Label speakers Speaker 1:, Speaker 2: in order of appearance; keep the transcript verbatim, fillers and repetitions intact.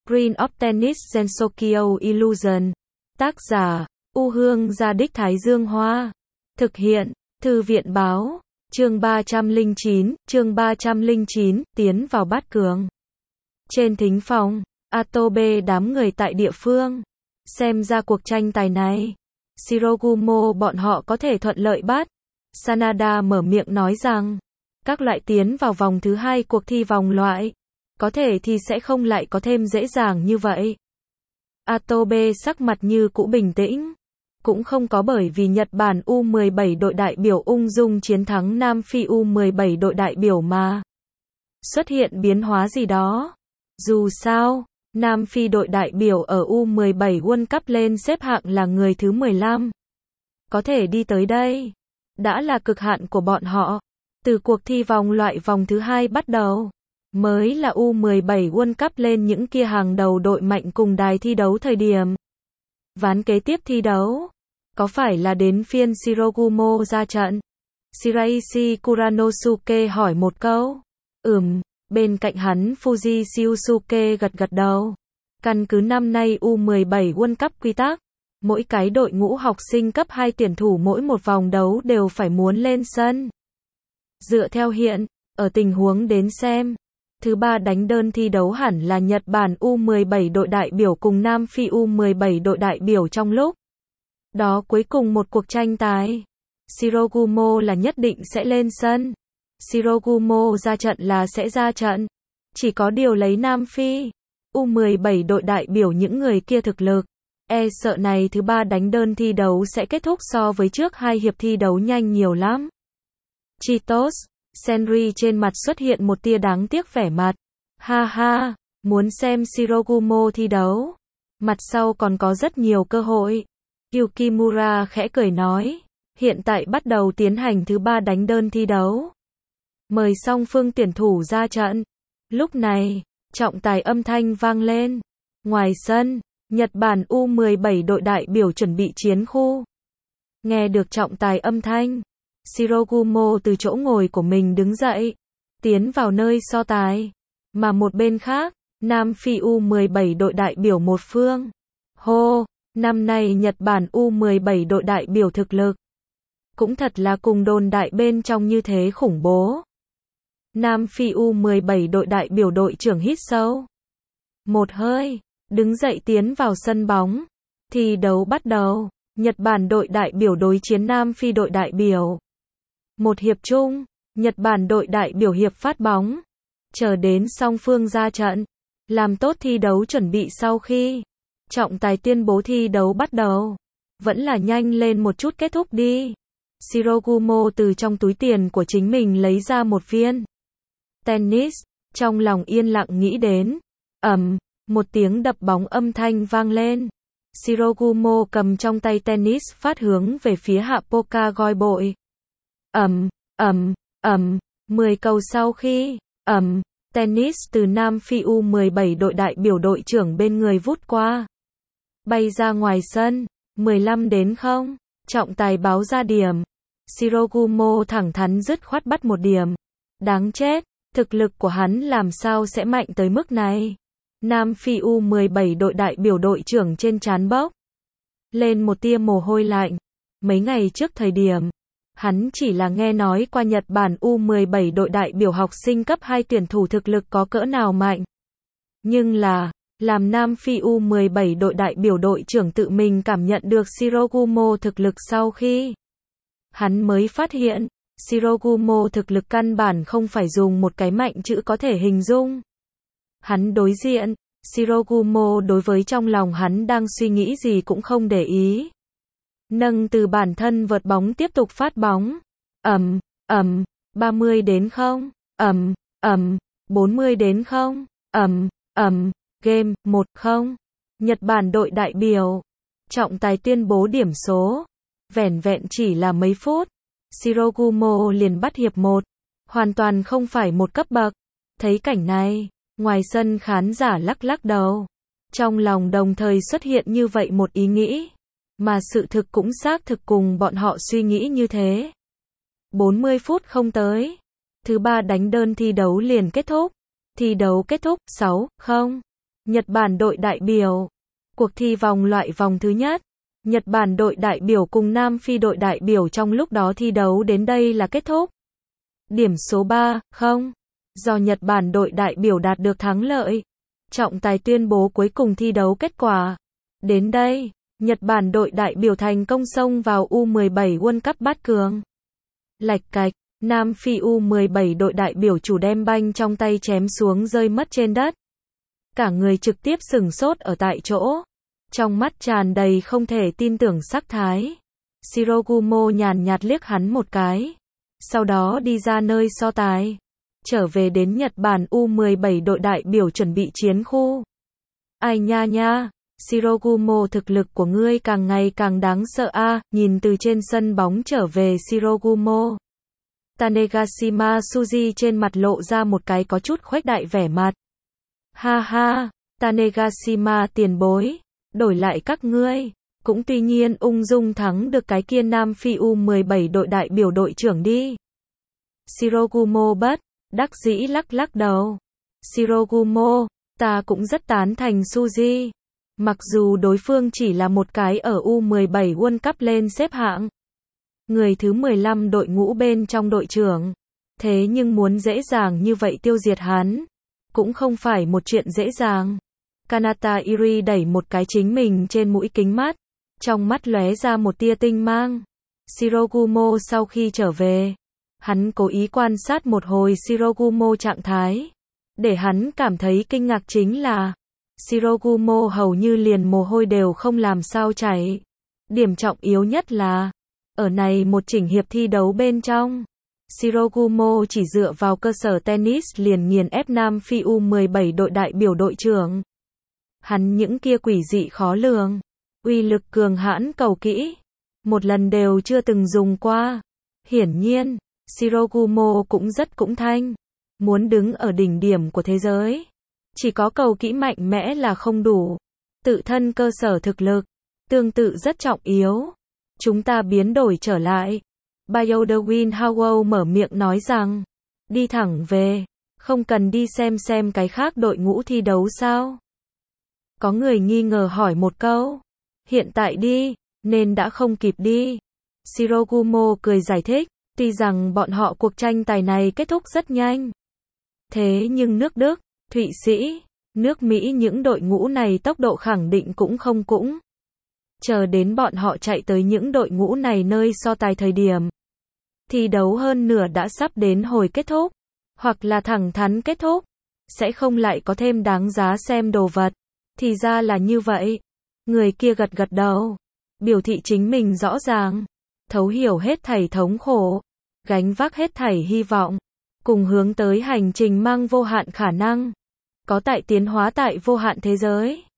Speaker 1: Screen of Tennis Gensokyo Illusion. Tác giả, U Hương Gia Đích Thái Dương Hoa. Thực hiện, Thư viện Báo. Chương ba trăm lẻ chín, chương ba trăm lẻ chín, tiến vào bát cường. Trên thính phòng, Atobe đám người tại địa phương. Xem ra cuộc tranh tài này, Shirogumo bọn họ có thể thuận lợi bắt. Sanada mở miệng nói rằng, các loại tiến vào vòng thứ hai cuộc thi vòng loại, có thể thì sẽ không lại có thêm dễ dàng như vậy. Atobe sắc mặt như cũ bình tĩnh. Cũng không có bởi vì Nhật Bản U mười bảy đội đại biểu ung dung chiến thắng Nam Phi U mười bảy đội đại biểu mà xuất hiện biến hóa gì đó. Dù sao, Nam Phi đội đại biểu ở U mười bảy World Cup lên xếp hạng là người thứ mười lăm. Có thể đi tới đây, đã là cực hạn của bọn họ. Từ cuộc thi vòng loại vòng thứ hai bắt đầu, mới là U mười bảy World Cup lên những kia hàng đầu đội mạnh cùng đài thi đấu thời điểm. Ván kế tiếp thi đấu, có phải là đến phiên Shirogumo ra trận? Shiraishi Kuranosuke hỏi một câu. Ừm, bên cạnh hắn Fuji Shiusuke gật gật đầu. Căn cứ năm nay U mười bảy World Cup quy tắc, mỗi cái đội ngũ học sinh cấp hai tuyển thủ mỗi một vòng đấu đều phải muốn lên sân. Dựa theo hiện, ở tình huống đến xem, thứ ba đánh đơn thi đấu hẳn là Nhật Bản U mười bảy đội đại biểu cùng Nam Phi U mười bảy đội đại biểu trong lúc đó cuối cùng một cuộc tranh tài. Shirogumo là nhất định sẽ lên sân. Shirogumo ra trận là sẽ ra trận. Chỉ có điều lấy Nam Phi U mười bảy đội đại biểu những người kia thực lực, e sợ này thứ ba đánh đơn thi đấu sẽ kết thúc so với trước hai hiệp thi đấu nhanh nhiều lắm. Chitos, Senri trên mặt xuất hiện một tia đáng tiếc vẻ mặt. Ha ha, muốn xem Shirogumo thi đấu. Mặt sau còn có rất nhiều cơ hội. Yukimura khẽ cười nói, hiện tại bắt đầu tiến hành thứ ba đánh đơn thi đấu. Mời song phương tuyển thủ ra trận. Lúc này, trọng tài âm thanh vang lên. Ngoài sân, Nhật Bản U mười bảy đội đại biểu chuẩn bị chiến khu. Nghe được trọng tài âm thanh, Shirogumo từ chỗ ngồi của mình đứng dậy, tiến vào nơi so tài. Mà một bên khác, Nam Phi U mười bảy đội đại biểu một phương. Hô, năm nay Nhật Bản U mười bảy đội đại biểu thực lực cũng thật là cùng đồn đại bên trong như thế khủng bố. Nam Phi U mười bảy đội đại biểu đội trưởng hít sâu một hơi, đứng dậy tiến vào sân bóng. Thi đấu bắt đầu, Nhật Bản đội đại biểu đối chiến Nam Phi đội đại biểu. Một hiệp chung, Nhật Bản đội đại biểu hiệp phát bóng. Chờ đến song phương ra trận, làm tốt thi đấu chuẩn bị sau khi trọng tài tuyên bố thi đấu bắt đầu. Vẫn là nhanh lên một chút kết thúc đi. Shirogumo từ trong túi tiền của chính mình lấy ra một viên tennis, trong lòng yên lặng nghĩ đến. Ầm, một tiếng đập bóng âm thanh vang lên. Shirogumo cầm trong tay tennis phát hướng về phía hạ poka goi bội. Ầm, ầm, ầm, mười cầu sau khi, ầm, tennis từ Nam Phi U mười bảy đội đại biểu đội trưởng bên người vút qua. Bay ra ngoài sân, mười lăm đến không, trọng tài báo ra điểm. Shirogumo thẳng thắn dứt khoát bắt một điểm. Đáng chết, thực lực của hắn làm sao sẽ mạnh tới mức này. Nam Phi U mười bảy đội đại biểu đội trưởng trên trán bốc lên một tia mồ hôi lạnh. Mấy ngày trước thời điểm, hắn chỉ là nghe nói qua Nhật Bản U mười bảy đội đại biểu học sinh cấp hai tuyển thủ thực lực có cỡ nào mạnh. Nhưng là, làm Nam Phi U mười bảy đội đại biểu đội trưởng tự mình cảm nhận được Shirogumo thực lực sau khi hắn mới phát hiện, Shirogumo thực lực căn bản không phải dùng một cái mạnh chữ có thể hình dung. Hắn đối diện, Shirogumo đối với trong lòng hắn đang suy nghĩ gì cũng không để ý. Nâng từ bản thân vợt bóng tiếp tục phát bóng. Ầm, ầm, ba mươi đến không, ầm, ầm, bốn mươi đến không, ầm, ầm, game, một không. Nhật Bản đội đại biểu. Trọng tài tuyên bố điểm số. Vẻn vẹn chỉ là mấy phút, Shirogumo liền bắt hiệp một. Hoàn toàn không phải một cấp bậc. Thấy cảnh này, ngoài sân khán giả lắc lắc đầu. Trong lòng đồng thời xuất hiện như vậy một ý nghĩ. Mà sự thực cũng xác thực cùng bọn họ suy nghĩ như thế. bốn mươi phút không tới, thứ ba đánh đơn thi đấu liền kết thúc. Thi đấu kết thúc sáu không. Nhật Bản đội đại biểu. Cuộc thi vòng loại vòng thứ nhất. Nhật Bản đội đại biểu cùng Nam Phi đội đại biểu trong lúc đó thi đấu đến đây là kết thúc. Điểm số ba không. Do Nhật Bản đội đại biểu đạt được thắng lợi. Trọng tài tuyên bố cuối cùng thi đấu kết quả. Đến đây, Nhật Bản đội đại biểu thành công xông vào U mười bảy World Cup bát cường. Lạch cạch, Nam Phi U mười bảy đội đại biểu chủ đem banh trong tay chém xuống rơi mất trên đất. Cả người trực tiếp sửng sốt ở tại chỗ. Trong mắt tràn đầy không thể tin tưởng sắc thái. Shirogumo nhàn nhạt liếc hắn một cái. Sau đó đi ra nơi so tài. Trở về đến Nhật Bản U mười bảy đội đại biểu chuẩn bị chiến khu. Ai nha nha, Shirogumo thực lực của ngươi càng ngày càng đáng sợ a. À, nhìn từ trên sân bóng trở về Shirogumo. Tanegashima Suji trên mặt lộ ra một cái có chút khuếch đại vẻ mặt. Ha ha, Tanegashima tiền bối, đổi lại các ngươi, cũng tuy nhiên ung dung thắng được cái kia Nam Phi U mười bảy đội đại biểu đội trưởng đi. Shirogumo bất đắc dĩ lắc lắc đầu. Shirogumo, ta cũng rất tán thành Suji. Mặc dù đối phương chỉ là một cái ở U mười bảy World Cup lên xếp hạng. Người thứ mười lăm đội ngũ bên trong đội trưởng. Thế nhưng muốn dễ dàng như vậy tiêu diệt hắn, cũng không phải một chuyện dễ dàng. Kanata Iri đẩy một cái chính mình trên mũi kính mắt. Trong mắt lóe ra một tia tinh mang. Shirogumo sau khi trở về, hắn cố ý quan sát một hồi Shirogumo trạng thái. Để hắn cảm thấy kinh ngạc chính là Shirogumo hầu như liền mồ hôi đều không làm sao chảy. Điểm trọng yếu nhất là ở này một chỉnh hiệp thi đấu bên trong, Shirogumo chỉ dựa vào cơ sở tennis liền nghiền ép Nam Phi U mười bảy đội đại biểu đội trưởng. Hắn những kia quỷ dị khó lường, uy lực cường hãn cầu kỹ, một lần đều chưa từng dùng qua. Hiển nhiên, Shirogumo cũng rất cũng thanh, muốn đứng ở đỉnh điểm của thế giới. Chỉ có cầu kỹ mạnh mẽ là không đủ. Tự thân cơ sở thực lực, tương tự rất trọng yếu. Chúng ta biến đổi trở lại. Bayodewin Howell mở miệng nói rằng, đi thẳng về, không cần đi xem xem cái khác đội ngũ thi đấu sao? Có người nghi ngờ hỏi một câu. Hiện tại đi, nên đã không kịp đi. Shirogumo cười giải thích, tuy rằng bọn họ cuộc tranh tài này kết thúc rất nhanh. Thế nhưng nước Đức, Thụy Sĩ, nước Mỹ những đội ngũ này tốc độ khẳng định cũng không cũng. Chờ đến bọn họ chạy tới những đội ngũ này nơi so tài thời điểm. Thi đấu hơn nửa đã sắp đến hồi kết thúc. Hoặc là thẳng thắn kết thúc. Sẽ không lại có thêm đáng giá xem đồ vật. Thì ra là như vậy. Người kia gật gật đầu. Biểu thị chính mình rõ ràng. Thấu hiểu hết thảy thống khổ. Gánh vác hết thảy hy vọng. Cùng hướng tới hành trình mang vô hạn khả năng. Có tại tiến hóa tại vô hạn thế giới.